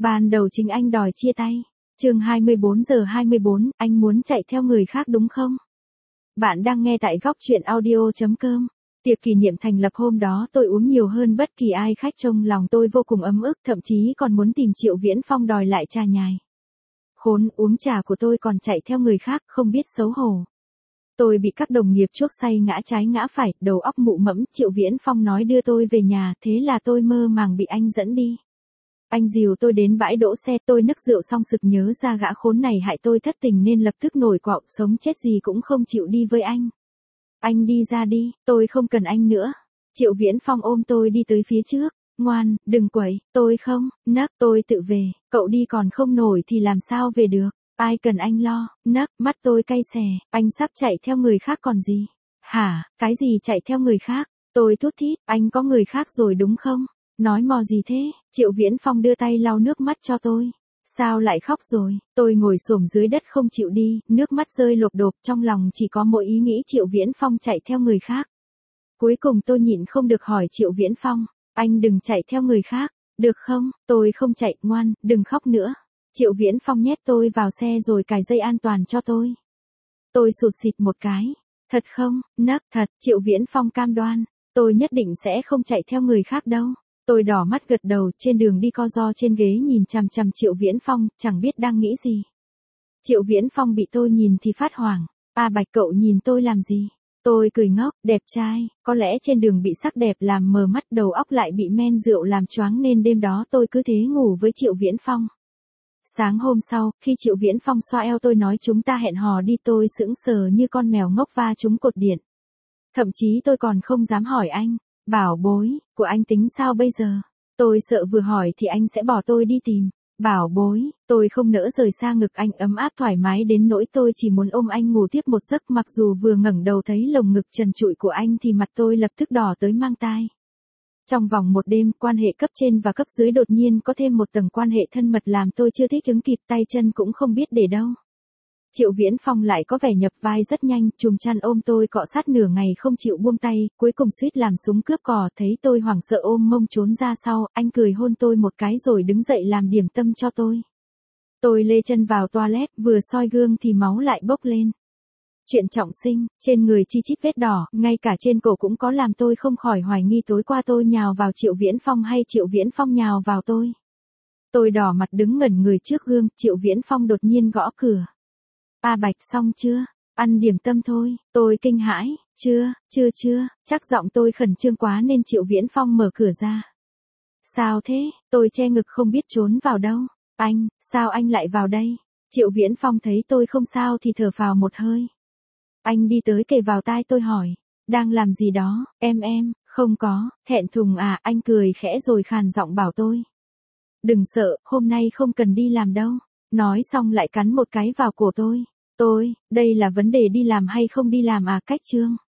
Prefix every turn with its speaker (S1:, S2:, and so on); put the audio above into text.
S1: Ban đầu chính anh đòi chia tay. Chương 24:24, anh muốn chạy theo người khác đúng không? Bạn đang nghe tại góc truyện audio.com. Tiệc kỷ niệm thành lập hôm đó tôi uống nhiều hơn bất kỳ ai khách, trong lòng tôi vô cùng ấm ức, thậm chí còn muốn tìm Triệu Viễn Phong đòi lại trà nhài. Khốn, uống trà của tôi còn chạy theo người khác, không biết xấu hổ. Tôi bị các đồng nghiệp chuốc say ngã trái ngã phải, đầu óc mụ mẫm. Triệu Viễn Phong nói đưa tôi về nhà, thế là tôi mơ màng bị anh dẫn đi. Anh dìu tôi đến bãi đỗ xe, tôi nức rượu xong sực nhớ ra gã khốn này hại tôi thất tình nên lập tức nổi quạo, sống chết gì cũng không chịu đi với anh. Anh đi ra đi, tôi không cần anh nữa. Triệu Viễn Phong ôm tôi đi tới phía trước. Ngoan, đừng quậy, tôi không, nấc, tôi tự về, cậu đi còn không nổi thì làm sao về được, ai cần anh lo, nấc, mắt tôi cay xè, anh sắp chạy theo người khác còn gì. Hả, cái gì chạy theo người khác, tôi thút thít, anh có người khác rồi đúng không? Nói mò gì thế? Triệu Viễn Phong đưa tay lau nước mắt cho tôi. Sao lại khóc rồi? Tôi ngồi xổm dưới đất không chịu đi, nước mắt rơi lộp độp, trong lòng chỉ có mỗi ý nghĩ Triệu Viễn Phong chạy theo người khác. Cuối cùng tôi nhịn không được hỏi Triệu Viễn Phong, anh đừng chạy theo người khác, được không? Tôi không chạy, ngoan, đừng khóc nữa. Triệu Viễn Phong nhét tôi vào xe rồi cài dây an toàn cho tôi. Tôi sụt sịt một cái. Thật không? Nấc, thật. Triệu Viễn Phong cam đoan, tôi nhất định sẽ không chạy theo người khác đâu. Tôi đỏ mắt gật đầu, trên đường đi co ro trên ghế nhìn chằm chằm Triệu Viễn Phong, chẳng biết đang nghĩ gì. Triệu Viễn Phong bị tôi nhìn thì phát hoảng. À Bạch, cậu nhìn tôi làm gì? Tôi cười ngốc, đẹp trai, có lẽ trên đường bị sắc đẹp làm mờ mắt, đầu óc lại bị men rượu làm choáng nên đêm đó tôi cứ thế ngủ với Triệu Viễn Phong. Sáng hôm sau, khi Triệu Viễn Phong xoa eo tôi nói chúng ta hẹn hò đi, tôi sững sờ như con mèo ngốc va trúng cột điện. Thậm chí tôi còn không dám hỏi anh, bảo bối, của anh tính sao bây giờ? Tôi sợ vừa hỏi thì anh sẽ bỏ tôi đi tìm. Bảo bối, tôi không nỡ rời xa ngực anh, ấm áp thoải mái đến nỗi tôi chỉ muốn ôm anh ngủ tiếp một giấc, mặc dù vừa ngẩng đầu thấy lồng ngực trần trụi của anh thì mặt tôi lập tức đỏ tới mang tai. Trong vòng một đêm, quan hệ cấp trên và cấp dưới đột nhiên có thêm một tầng quan hệ thân mật làm tôi chưa thích ứng kịp, tay chân cũng không biết để đâu. Triệu Viễn Phong lại có vẻ nhập vai rất nhanh, chùm chăn ôm tôi cọ sát nửa ngày không chịu buông tay, cuối cùng suýt làm súng cướp cò, thấy tôi hoảng sợ ôm mông trốn ra sau, anh cười hôn tôi một cái rồi đứng dậy làm điểm tâm cho tôi. Tôi lê chân vào toilet, vừa soi gương thì máu lại bốc lên. Chuyện trọng sinh, trên người chi chít vết đỏ, ngay cả trên cổ cũng có, làm tôi không khỏi hoài nghi tối qua tôi nhào vào Triệu Viễn Phong hay Triệu Viễn Phong nhào vào tôi. Tôi đỏ mặt đứng ngẩn người trước gương, Triệu Viễn Phong đột nhiên gõ cửa. À Bạch, xong chưa? Ăn điểm tâm thôi. Tôi kinh hãi, chưa, chắc giọng tôi khẩn trương quá nên Triệu Viễn Phong mở cửa ra. Sao thế? Tôi che ngực không biết trốn vào đâu. Anh, sao anh lại vào đây? Triệu Viễn Phong thấy tôi không sao thì thở phào một hơi. Anh đi tới kề vào tai tôi hỏi, đang làm gì đó? Em, không có, thẹn thùng à? Anh cười khẽ rồi khàn giọng bảo tôi. Đừng sợ, hôm nay không cần đi làm đâu. Nói xong lại cắn một cái vào cổ tôi. Đây là vấn đề đi làm hay không đi làm à? Cách chương.